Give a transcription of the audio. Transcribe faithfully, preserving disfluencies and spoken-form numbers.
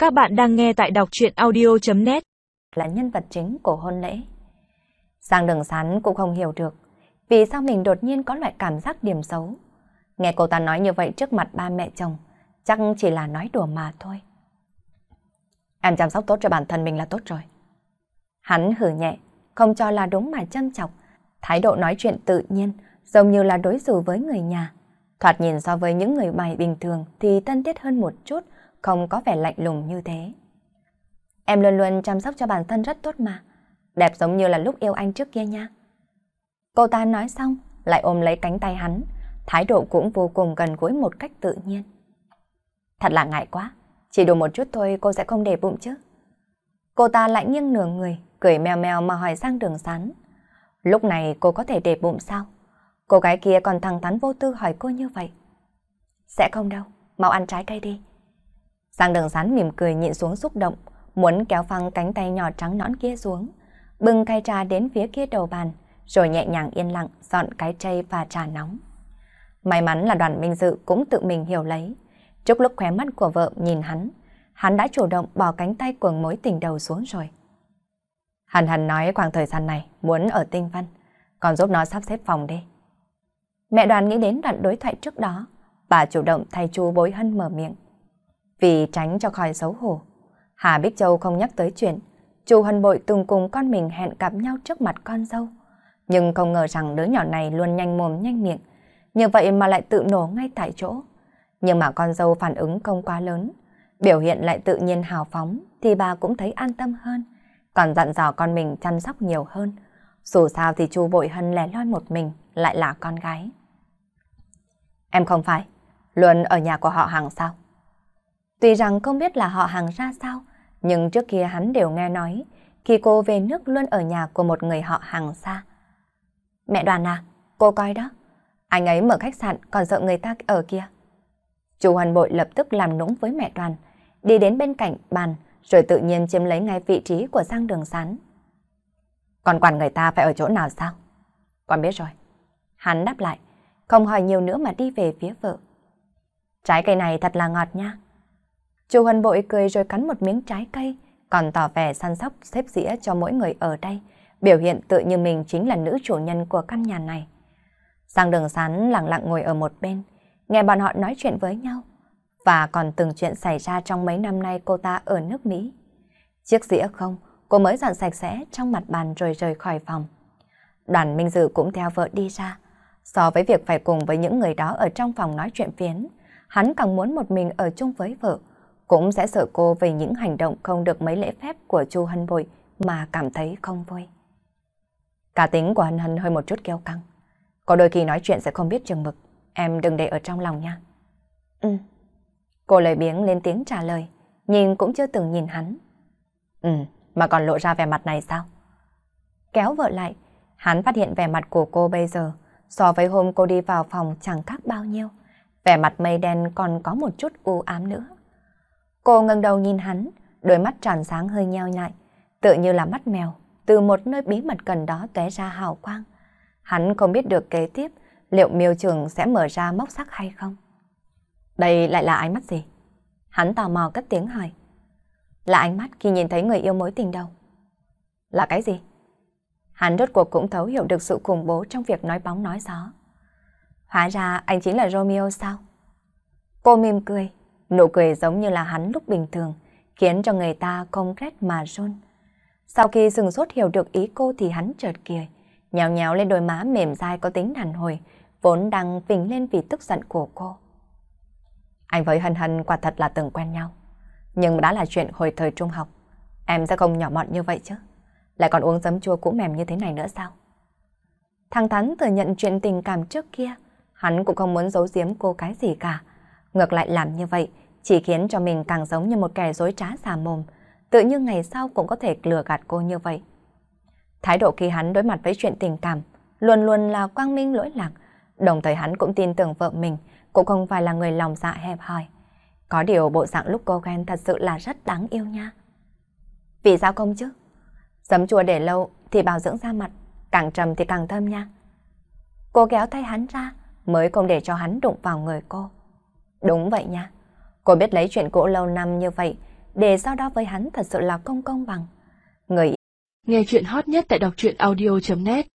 Các bạn đang nghe tại đọc truyện audio chấm net. Là nhân vật chính của hôn lễ. Giang Đường Sán cũng không hiểu được vì sao mình đột nhiên có loại cảm giác điểm xấu. Nghe cô ta nói như vậy trước mặt ba mẹ chồng, chắc chỉ là nói đùa mà thôi. Em chăm sóc tốt cho bản thân mình là tốt rồi. Hắn hử nhẹ, không cho là đúng mà châm chọc, thái độ nói chuyện tự nhiên, giống như là đối xử với người nhà. Thoạt nhìn so với những người bày bình thường thì thân thiết hơn một chút, không có vẻ lạnh lùng như thế. Em luôn luôn chăm sóc cho bản thân rất tốt mà, đẹp giống như là lúc yêu anh trước kia nha. Cô ta nói xong, lại ôm lấy cánh tay hắn, thái độ cũng vô cùng gần gũi một cách tự nhiên. Thật là ngại quá, chỉ đủ một chút thôi cô sẽ không để bụng chứ. Cô ta lại nghiêng nửa người, cười mèo mèo mà hỏi Giang Đường Sán. Lúc này cô có thể để bụng sao? Cô gái kia còn thẳng thắn vô tư hỏi cô như vậy. Sẽ không đâu, mau ăn trái cây đi. Giang Đường Sán mỉm cười nhịn xuống xúc động, muốn kéo phăng cánh tay nhỏ trắng nõn kia xuống, bưng khay trà đến phía kia đầu bàn, rồi nhẹ nhàng yên lặng dọn cái tray và trà nóng. May mắn là Đoàn Minh Dự cũng tự mình hiểu lấy. Trước lúc khóe mắt của vợ nhìn hắn, hắn đã chủ động bỏ cánh tay của mối tình đầu xuống rồi. Hân Hân nói khoảng thời gian này muốn ở Tinh Vân, còn giúp nó sắp xếp phòng đi. Mẹ Đoàn nghĩ đến đoạn đối thoại trước đó, bà chủ động thay chú Bối Hân mở miệng. Vì tránh cho khỏi xấu hổ, Hà Bích Châu không nhắc tới chuyện chú Hân Bội từng cùng con mình hẹn gặp nhau trước mặt con dâu, nhưng không ngờ rằng đứa nhỏ này luôn nhanh mồm nhanh miệng, như vậy mà lại tự nổ ngay tại chỗ. Nhưng mà con dâu phản ứng không quá lớn, biểu hiện lại tự nhiên hào phóng thì bà cũng thấy an tâm hơn, còn dặn dò con mình chăm sóc nhiều hơn. Dù sao thì chú Bội Hân lẻ loi một mình lại là con gái. Em không phải luôn ở nhà của họ Hàng sao? Tuy rằng không biết là họ Hàng ra sao, nhưng trước kia hắn đều nghe nói khi cô về nước luôn ở nhà của một người họ Hàng xa. Mẹ Đoàn à, cô coi đó, anh ấy mở khách sạn còn sợ người ta ở kia. Chú Hân Bội lập tức làm nũng với mẹ Đoàn, đi đến bên cạnh bàn rồi tự nhiên chiếm lấy ngay vị trí của Giang Đường Sán. Còn quản người ta phải ở chỗ nào sao? Con biết rồi. Hắn đáp lại, không hỏi nhiều nữa mà đi về phía vợ. Trái cây này thật là ngọt nha. Chú Hân Bội cười rồi cắn một miếng trái cây, còn tỏ vẻ săn sóc xếp dĩa cho mỗi người ở đây, biểu hiện tự như mình chính là nữ chủ nhân của căn nhà này. Giang Đường Sán lặng lặng ngồi ở một bên, nghe bọn họ nói chuyện với nhau, và còn từng chuyện xảy ra trong mấy năm nay cô ta ở nước Mỹ. Chiếc dĩa không, cô mới dọn sạch sẽ trong mặt bàn rồi rời khỏi phòng. Đoàn Minh Dự cũng theo vợ đi ra. So với việc phải cùng với những người đó ở trong phòng nói chuyện phiếm, hắn càng muốn một mình ở chung với vợ, cũng sẽ sợ cô về những hành động không được mấy lễ phép của chú Hân Bội mà cảm thấy không vui. Cá tính của Hân Hân hơi một chút kiêu căng, có đôi khi nói chuyện sẽ không biết chừng mực, em đừng để ở trong lòng nha. Ừ. Cô lười biếng lên tiếng trả lời, nhìn cũng chưa từng nhìn hắn. Ừ, mà còn lộ ra vẻ mặt này sao? Kéo vợ lại, hắn phát hiện vẻ mặt của cô bây giờ so với hôm cô đi vào phòng chẳng khác bao nhiêu. Vẻ mặt mây đen còn có một chút u ám nữa. Cô ngẩng đầu nhìn hắn, đôi mắt tròn sáng hơi nheo nhại, tựa như là mắt mèo, từ một nơi bí mật gần đó tóe ra hào quang. Hắn không biết được kế tiếp liệu miêu trường sẽ mở ra móc sắc hay không. Đây lại là ánh mắt gì? Hắn tò mò cất tiếng hỏi. Là ánh mắt khi nhìn thấy người yêu mối tình đầu. Là cái gì? Hắn rốt cuộc cũng thấu hiểu được sự khủng bố trong việc nói bóng nói gió. Hóa ra anh chính là Romeo sao? Cô mỉm cười, nụ cười giống như là hắn lúc bình thường, khiến cho người ta không rét mà run. Sau khi sừng sốt hiểu được ý cô thì hắn chợt cười, nhéo nhéo lên đôi má mềm dai có tính đàn hồi, vốn đang phình lên vì tức giận của cô. Anh với Hân Hân quả thật là từng quen nhau, nhưng đã là chuyện hồi thời trung học, em sẽ không nhỏ mọn như vậy chứ. Lại còn uống giấm chua cũ mềm như thế này nữa sao? Thẳng thắn thừa nhận chuyện tình cảm trước kia, hắn cũng không muốn giấu giếm cô cái gì cả. Ngược lại làm như vậy chỉ khiến cho mình càng giống như một kẻ dối trá xà mồm, tự như ngày sau cũng có thể lừa gạt cô như vậy. Thái độ khi hắn đối mặt với chuyện tình cảm luôn luôn là quang minh lỗi lạc, đồng thời hắn cũng tin tưởng vợ mình cũng không phải là người lòng dạ hẹp hòi. Có điều bộ dạng lúc cô ghen thật sự là rất đáng yêu nha. Vì sao không chứ? Giấm chua để lâu thì bảo dưỡng da mặt, càng trầm thì càng thơm nha. Cô kéo tay hắn ra mới không để cho hắn đụng vào người cô. Đúng vậy nha. Cô biết lấy chuyện cũ lâu năm như vậy để sau đó với hắn thật sự là không công bằng. Người nghe chuyện hot nhất tại đọc truyện audio chấm net